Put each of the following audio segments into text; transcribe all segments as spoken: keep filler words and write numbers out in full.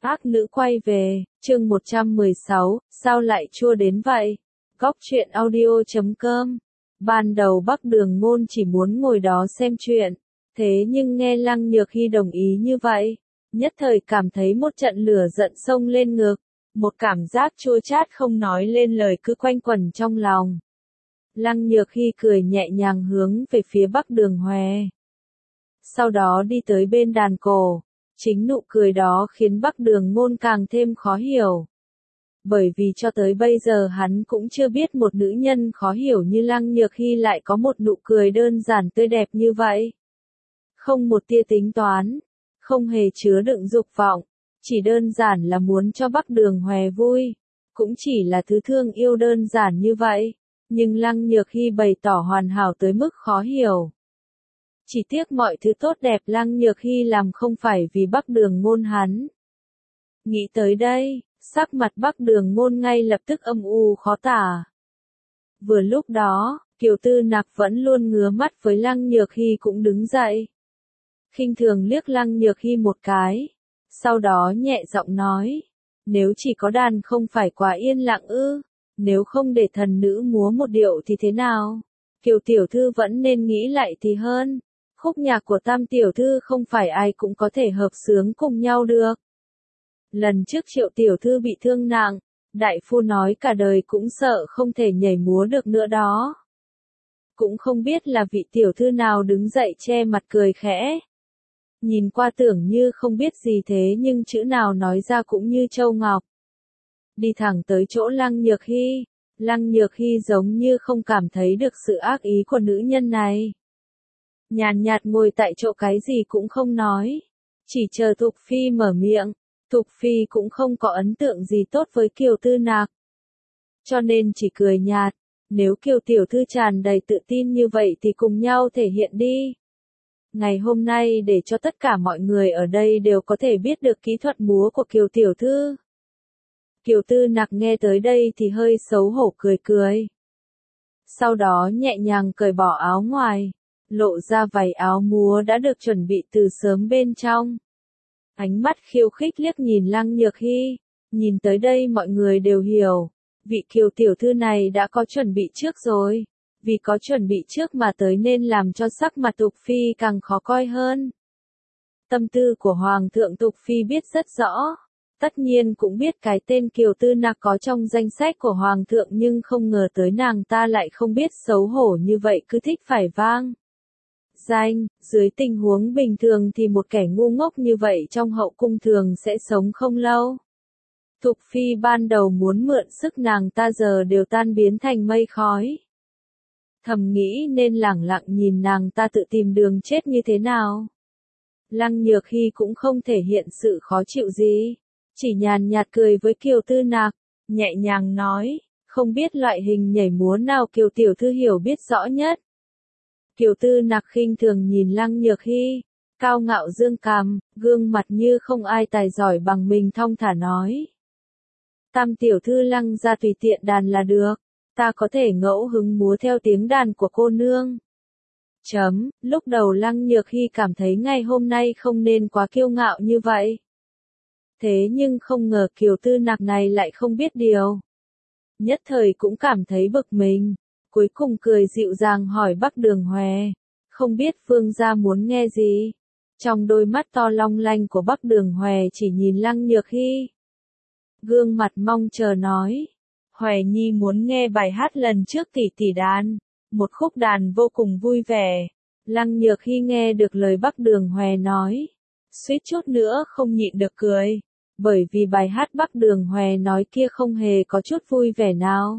Ác nữ quay về, chương một trăm mười sáu, sao lại chua đến vậy? Góc truyện audio chấm com. Ban đầu Bắc Đường Ngôn chỉ muốn ngồi đó xem chuyện, thế nhưng nghe Lăng Nhược Hy đồng ý như vậy, nhất thời cảm thấy một trận lửa giận sông lên ngực, một cảm giác chua chát không nói lên lời cứ quanh quẩn trong lòng. Lăng Nhược Hy cười nhẹ nhàng hướng về phía Bắc Đường Hòe. Sau đó đi tới bên đàn cổ. Chính nụ cười đó khiến Bắc Đường Ngôn càng thêm khó hiểu. Bởi vì cho tới bây giờ hắn cũng chưa biết một nữ nhân khó hiểu như Lăng Nhược Hy lại có một nụ cười đơn giản tươi đẹp như vậy. Không một tia tính toán, không hề chứa đựng dục vọng, chỉ đơn giản là muốn cho Bắc Đường Hòe vui, cũng chỉ là thứ thương yêu đơn giản như vậy, nhưng Lăng Nhược Hy bày tỏ hoàn hảo tới mức khó hiểu. Chỉ tiếc mọi thứ tốt đẹp Lăng Nhược Hy làm không phải vì Bắc Đường Ngôn hắn. Nghĩ tới đây, sắc mặt Bắc Đường Ngôn ngay lập tức âm u khó tả. Vừa lúc đó, Kiều Tư Nặc vẫn luôn ngứa mắt với Lăng Nhược Hy cũng đứng dậy. Khinh thường liếc Lăng Nhược Hy một cái, sau đó nhẹ giọng nói, nếu chỉ có đàn không phải quá yên lặng ư, nếu không để thần nữ múa một điệu thì thế nào? Kiều tiểu thư vẫn nên nghĩ lại thì hơn. Khúc nhạc của Tam tiểu thư không phải ai cũng có thể hợp xướng cùng nhau được. Lần trước Triệu tiểu thư bị thương nặng, đại phu nói cả đời cũng sợ không thể nhảy múa được nữa đó. Cũng không biết là vị tiểu thư nào đứng dậy che mặt cười khẽ. Nhìn qua tưởng như không biết gì thế nhưng chữ nào nói ra cũng như châu ngọc. Đi thẳng tới chỗ Lăng Nhược Hy, Lăng Nhược Hy giống như không cảm thấy được sự ác ý của nữ nhân này. Nhàn nhạt ngồi tại chỗ cái gì cũng không nói, chỉ chờ Thục Phi mở miệng. Thục Phi cũng không có ấn tượng gì tốt với Kiều Tư Nặc, cho nên chỉ cười nhạt, nếu Kiều tiểu thư tràn đầy tự tin như vậy thì cùng nhau thể hiện đi. Ngày hôm nay để cho tất cả mọi người ở đây đều có thể biết được kỹ thuật múa của Kiều tiểu thư. Kiều Tư Nặc nghe tới đây thì hơi xấu hổ cười cười. Sau đó nhẹ nhàng cởi bỏ áo ngoài, lộ ra vài áo múa đã được chuẩn bị từ sớm bên trong. Ánh mắt khiêu khích liếc nhìn Lăng Nhược Hy, nhìn tới đây mọi người đều hiểu, vị Kiều tiểu thư này đã có chuẩn bị trước rồi, vì có chuẩn bị trước mà tới nên làm cho sắc mặt Thục Phi càng khó coi hơn. Tâm tư của Hoàng thượng Thục Phi biết rất rõ, tất nhiên cũng biết cái tên Kiều Tư Nặc có trong danh sách của Hoàng thượng nhưng không ngờ tới nàng ta lại không biết xấu hổ như vậy cứ thích phải vang danh, dưới tình huống bình thường thì một kẻ ngu ngốc như vậy trong hậu cung thường sẽ sống không lâu. Thục Phi ban đầu muốn mượn sức nàng ta giờ đều tan biến thành mây khói. Thầm nghĩ nên lẳng lặng nhìn nàng ta tự tìm đường chết như thế nào. Lăng Nhược Hy cũng không thể hiện sự khó chịu gì, chỉ nhàn nhạt cười với Kiều Tư Nặc, nhẹ nhàng nói, không biết loại hình nhảy múa nào Kiều tiểu thư hiểu biết rõ nhất. Kiều Tư Nặc khinh thường nhìn Lăng Nhược Hy, cao ngạo dương cằm, gương mặt như không ai tài giỏi bằng mình thong thả nói. Tam tiểu thư Lăng ra tùy tiện đàn là được, ta có thể ngẫu hứng múa theo tiếng đàn của cô nương. Chấm, lúc đầu Lăng Nhược Hy cảm thấy ngày hôm nay không nên quá kiêu ngạo như vậy. Thế nhưng không ngờ Kiều Tư Nặc này lại không biết điều. Nhất thời cũng cảm thấy bực mình. Cuối cùng cười dịu dàng hỏi Bắc Đường Hòe, không biết vương gia muốn nghe gì? Trong đôi mắt to long lanh của Bắc Đường Hòe chỉ nhìn Lăng Nhược Hy. Gương mặt mong chờ nói, Hòe nhi muốn nghe bài hát lần trước tỷ tỷ đàn, một khúc đàn vô cùng vui vẻ. Lăng Nhược Hy nghe được lời Bắc Đường Hòe nói, suýt chút nữa không nhịn được cười, bởi vì bài hát Bắc Đường Hòe nói kia không hề có chút vui vẻ nào.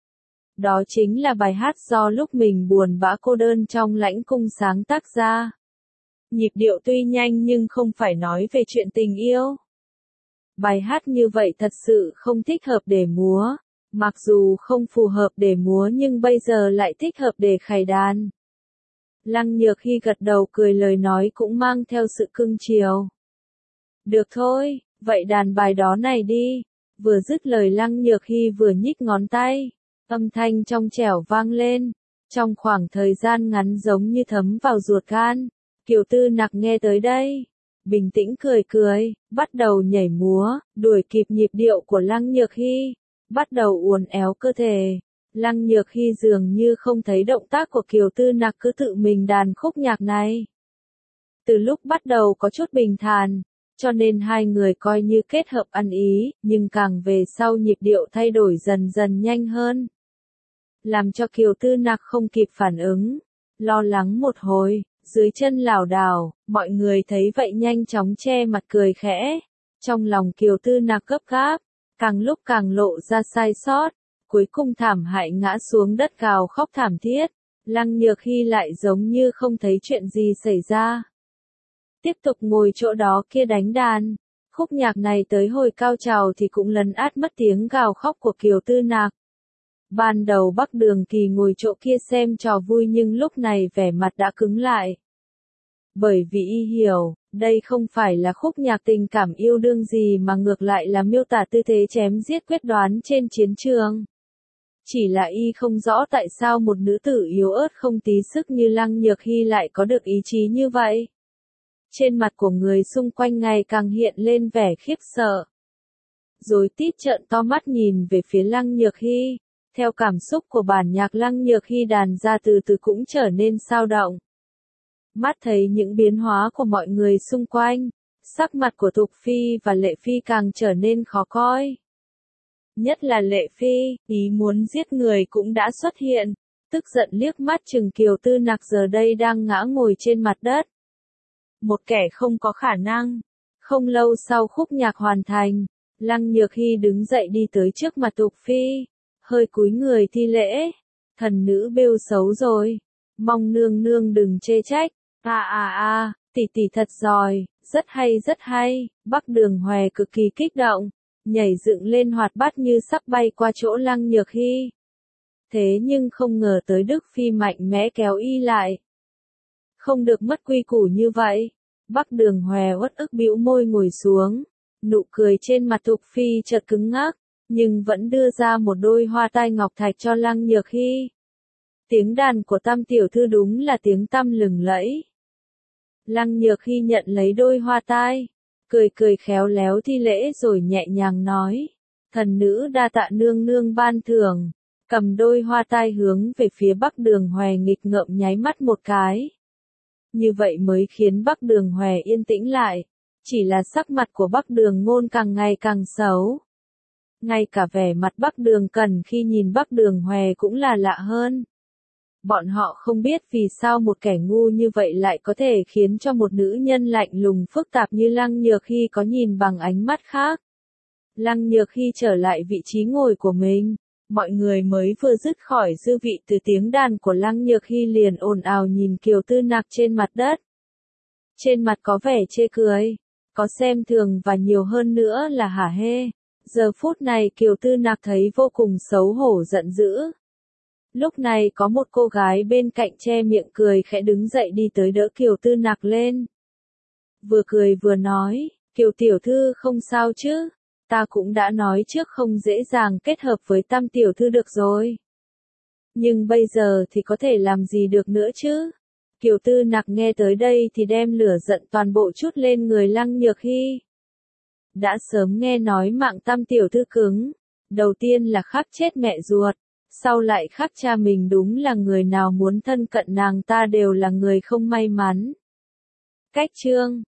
Đó chính là bài hát do lúc mình buồn bã cô đơn trong lãnh cung sáng tác ra. Nhịp điệu tuy nhanh nhưng không phải nói về chuyện tình yêu. Bài hát như vậy thật sự không thích hợp để múa, mặc dù không phù hợp để múa nhưng bây giờ lại thích hợp để khải đàn. Lăng Nhược Hy gật đầu cười lời nói cũng mang theo sự cưng chiều. Được thôi, vậy đàn bài đó này đi. Vừa dứt lời Lăng Nhược Hy vừa nhích ngón tay. Âm thanh trong trẻo vang lên, trong khoảng thời gian ngắn giống như thấm vào ruột gan. Kiều Tư Nặc nghe tới đây, bình tĩnh cười cười, bắt đầu nhảy múa, đuổi kịp nhịp điệu của Lăng Nhược Hy, bắt đầu uốn éo cơ thể. Lăng Nhược Hy dường như không thấy động tác của Kiều Tư Nặc cứ tự mình đàn khúc nhạc này. Từ lúc bắt đầu có chút bình thản, cho nên hai người coi như kết hợp ăn ý, nhưng càng về sau nhịp điệu thay đổi dần dần nhanh hơn. Làm cho Kiều Tư Nặc không kịp phản ứng, lo lắng một hồi, dưới chân lảo đảo, mọi người thấy vậy nhanh chóng che mặt cười khẽ. Trong lòng Kiều Tư Nặc gấp gáp, càng lúc càng lộ ra sai sót, cuối cùng thảm hại ngã xuống đất gào khóc thảm thiết. Lăng Nhược Hy lại giống như không thấy chuyện gì xảy ra. Tiếp tục ngồi chỗ đó kia đánh đàn. Khúc nhạc này tới hồi cao trào thì cũng lấn át mất tiếng gào khóc của Kiều Tư Nặc. Ban đầu Bắc Đường Kỳ ngồi chỗ kia xem trò vui nhưng lúc này vẻ mặt đã cứng lại. Bởi vì y hiểu, đây không phải là khúc nhạc tình cảm yêu đương gì mà ngược lại là miêu tả tư thế chém giết quyết đoán trên chiến trường. Chỉ là y không rõ tại sao một nữ tử yếu ớt không tí sức như Lăng Nhược Hy lại có được ý chí như vậy. Trên mặt của người xung quanh ngày càng hiện lên vẻ khiếp sợ. Rồi tít trợn to mắt nhìn về phía Lăng Nhược Hy. Theo cảm xúc của bản nhạc Lăng Nhược Hy đàn ra từ từ cũng trở nên sao động. Mắt thấy những biến hóa của mọi người xung quanh, sắc mặt của Thục Phi và Lệ Phi càng trở nên khó coi. Nhất là Lệ Phi, ý muốn giết người cũng đã xuất hiện, tức giận liếc mắt chừng Kiều Tư Nặc giờ đây đang ngã ngồi trên mặt đất. Một kẻ không có khả năng. Không lâu sau khúc nhạc hoàn thành, Lăng Nhược Hy đứng dậy đi tới trước mặt Thục Phi, hơi cúi người thi lễ. Thần nữ bêu xấu rồi, mong nương nương đừng chê trách. À à à, tỷ tỷ thật giỏi, rất hay rất hay. Bắc Đường Hòe cực kỳ kích động, nhảy dựng lên hoạt bát như sắp bay qua chỗ Lăng Nhược Hy. Thế nhưng không ngờ tới Đức Phi mạnh mẽ kéo y lại. Không được mất quy củ như vậy. Bắc Đường Hòe uất ức bĩu môi ngồi xuống, nụ cười trên mặt Thục Phi chợt cứng ngắc, nhưng vẫn đưa ra một đôi hoa tai ngọc thạch cho Lăng Nhược Hy. Tiếng đàn của Tam tiểu thư đúng là tiếng tăm lừng lẫy. Lăng Nhược Hy nhận lấy đôi hoa tai, cười cười khéo léo thi lễ rồi nhẹ nhàng nói, thần nữ đa tạ nương nương ban thưởng, cầm đôi hoa tai hướng về phía Bắc Đường Hòe nghịch ngợm nháy mắt một cái. Như vậy mới khiến Bắc Đường Hòe yên tĩnh lại, chỉ là sắc mặt của Bắc Đường Ngôn càng ngày càng xấu. Ngay cả vẻ mặt Bắc Đường Cẩn khi nhìn Bắc Đường Hòe cũng là lạ hơn. Bọn họ không biết vì sao một kẻ ngu như vậy lại có thể khiến cho một nữ nhân lạnh lùng phức tạp như Lăng Nhược Hy có nhìn bằng ánh mắt khác. Lăng Nhược Hy trở lại vị trí ngồi của mình, mọi người mới vừa dứt khỏi dư vị từ tiếng đàn của Lăng Nhược Hy liền ồn ào nhìn Kiều Tư Nặc trên mặt đất. Trên mặt có vẻ chê cười, có xem thường và nhiều hơn nữa là hả hê. Giờ phút này Kiều Tư Nặc thấy vô cùng xấu hổ giận dữ. Lúc này có một cô gái bên cạnh che miệng cười khẽ đứng dậy đi tới đỡ Kiều Tư Nặc lên. Vừa cười vừa nói, Kiều tiểu thư không sao chứ, ta cũng đã nói trước không dễ dàng kết hợp với Tam tiểu thư được rồi. Nhưng bây giờ thì có thể làm gì được nữa chứ? Kiều Tư Nặc nghe tới đây thì đem lửa giận toàn bộ chút lên người Lăng Nhược Hy. Đã sớm nghe nói mạng Tam tiểu thư cứng, đầu tiên là khắc chết mẹ ruột, sau lại khắc cha mình, đúng là người nào muốn thân cận nàng ta đều là người không may mắn. Cách chương